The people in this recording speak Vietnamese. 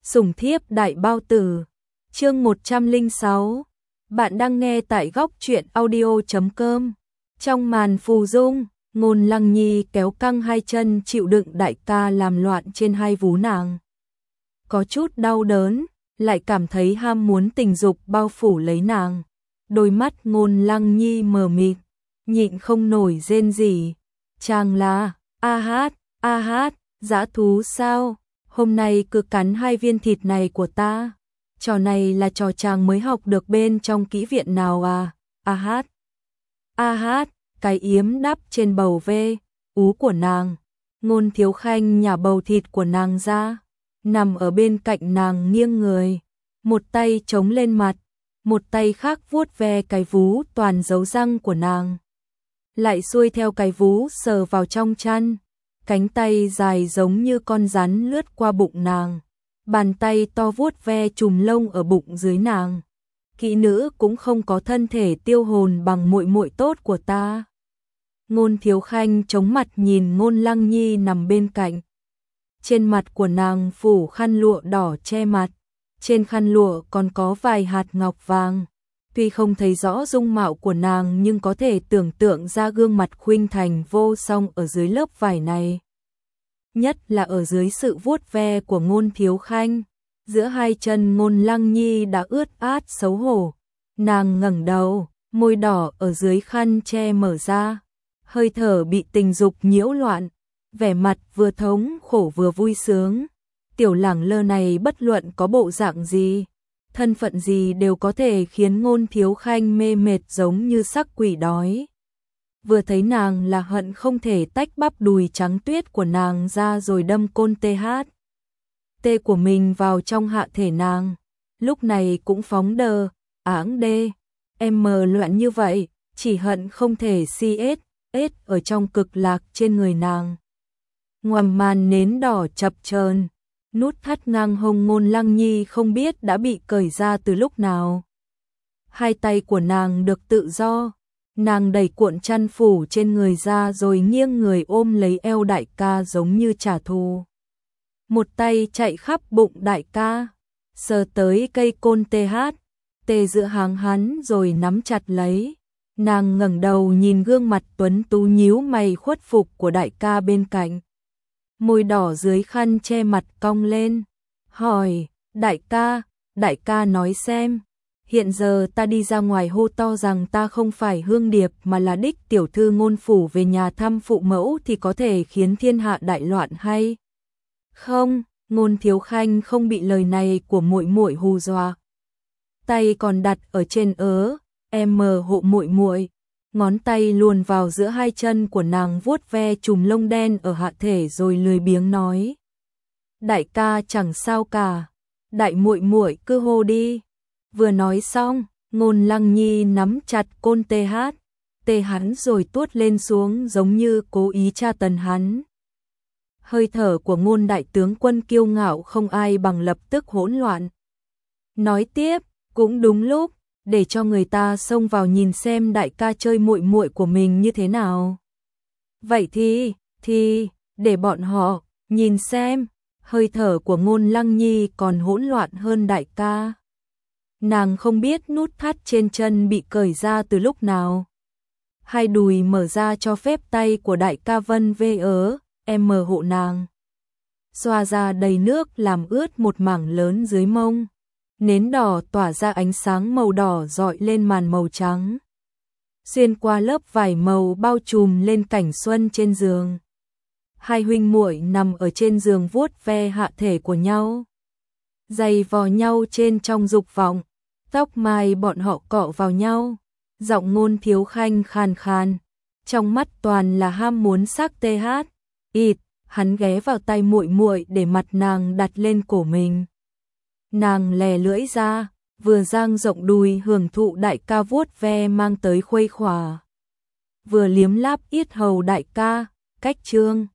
Sủng thiếp đại bao tử. Chương 106. Bạn đang nghe tại góc truyện audio.com. Trong màn phù dung, Ngôn Lăng Nhi kéo căng hai chân chịu đựng đại ca làm loạn trên hai vú nàng. Có chút đau đớn, lại cảm thấy ham muốn tình dục bao phủ lấy nàng. Đôi mắt Ngôn Lăng Nhi mờ mịt, nhịn không nổi rên rỉ. Chàng là, a hát, dã thú sao? Hôm nay cứ cắn hai viên thịt này của ta. Trò này là trò chàng mới học được bên trong kỹ viện nào à? A hát, cái yếm đắp trên bầu vê, ú của nàng. Ngôn Thiếu Khanh nhả bầu thịt của nàng ra, nằm ở bên cạnh nàng nghiêng người, một tay chống lên mặt, một tay khác vuốt ve cái vú toàn dấu răng của nàng. Lại xuôi theo cái vú sờ vào trong chăn, cánh tay dài giống như con rắn lướt qua bụng nàng, bàn tay to vuốt ve chùm lông ở bụng dưới nàng. Kỹ nữ cũng không có thân thể tiêu hồn bằng muội muội tốt của ta. Ngôn Thiếu Khanh chống mặt nhìn Ngôn Lăng Nhi nằm bên cạnh. Trên mặt của nàng phủ khăn lụa đỏ che mặt, trên khăn lụa còn có vài hạt ngọc vàng. Tuy không thấy rõ dung mạo của nàng nhưng có thể tưởng tượng ra gương mặt khuynh thành vô song ở dưới lớp vải này. Nhất là ở dưới sự vuốt ve của Ngôn Thiếu Khanh, giữa hai chân Ngôn Lăng Nhi đã ướt át xấu hổ. Nàng ngẩng đầu, môi đỏ ở dưới khăn che mở ra, hơi thở bị tình dục nhiễu loạn, vẻ mặt vừa thống khổ vừa vui sướng. Tiểu lẳng lơ này bất luận có bộ dạng gì, thân phận gì đều có thể khiến Ngôn Thiếu Khanh mê mệt giống như sắc quỷ đói. Vừa thấy nàng là hận không thể tách bắp đùi trắng tuyết của nàng ra rồi đâm côn tê của mình vào trong hạ thể nàng. Lúc này cũng phóng đờ, áng đê, em mờ loạn như vậy, chỉ hận không thể CS ở trong cực lạc trên người nàng. Ngoài màn nến đỏ chập chờn, nút thắt ngang hông Ngôn Lăng Nhi không biết đã bị cởi ra từ lúc nào. Hai tay của nàng được tự do, nàng đẩy cuộn chăn phủ trên người ra rồi nghiêng người ôm lấy eo đại ca giống như trả thù. Một tay chạy khắp bụng đại ca, sờ tới cây côn tê giữa hàng hắn rồi nắm chặt lấy. Nàng ngẩng đầu nhìn gương mặt tuấn tú nhíu mày khuất phục của đại ca bên cạnh. Môi đỏ dưới khăn che mặt cong lên, hỏi, đại ca nói xem, hiện giờ ta đi ra ngoài hô to rằng ta không phải Hương Điệp mà là đích tiểu thư Ngôn phủ về nhà thăm phụ mẫu thì có thể khiến thiên hạ đại loạn hay không? Ngôn Thiếu Khanh không bị lời này của muội muội hù dọa, tay còn đặt ở trên em hộ muội muội, ngón tay luồn vào giữa hai chân của nàng vuốt ve chùm lông đen ở hạ thể rồi lười biếng nói: đại ca chẳng sao cả, đại muội muội cứ hô đi. Vừa nói xong, Ngôn Lăng Nhi nắm chặt côn tê hắn rồi tuốt lên xuống giống như cố ý tra tấn hắn. Hơi thở của Ngôn đại tướng quân kiêu ngạo không ai bằng lập tức hỗn loạn. Nói tiếp, cũng đúng lúc, để cho người ta xông vào nhìn xem đại ca chơi muội muội của mình như thế nào. Vậy thì, để bọn họ nhìn xem. Hơi thở của Ngôn Lăng Nhi còn hỗn loạn hơn đại ca. Nàng không biết nút thắt trên chân bị cởi ra từ lúc nào. Hai đùi mở ra cho phép tay của đại ca vân em hộ nàng. Xoa ra đầy nước làm ướt một mảng lớn dưới mông. Nến đỏ tỏa ra ánh sáng màu đỏ rọi lên màn màu trắng, xuyên qua lớp vải màu bao trùm lên cảnh xuân trên giường. Hai huynh muội nằm ở trên giường vuốt ve hạ thể của nhau, giày vò nhau trên trong dục vọng, tóc mai bọn họ cọ vào nhau. Giọng Ngôn Thiếu Khanh khàn khàn, trong mắt toàn là ham muốn sắc hắn ghé vào tay muội muội để mặt nàng đặt lên cổ mình. Nàng lè lưỡi ra, vừa dang rộng đùi hưởng thụ đại ca vuốt ve mang tới khuây khỏa, vừa liếm láp yết hầu đại ca, cách trương.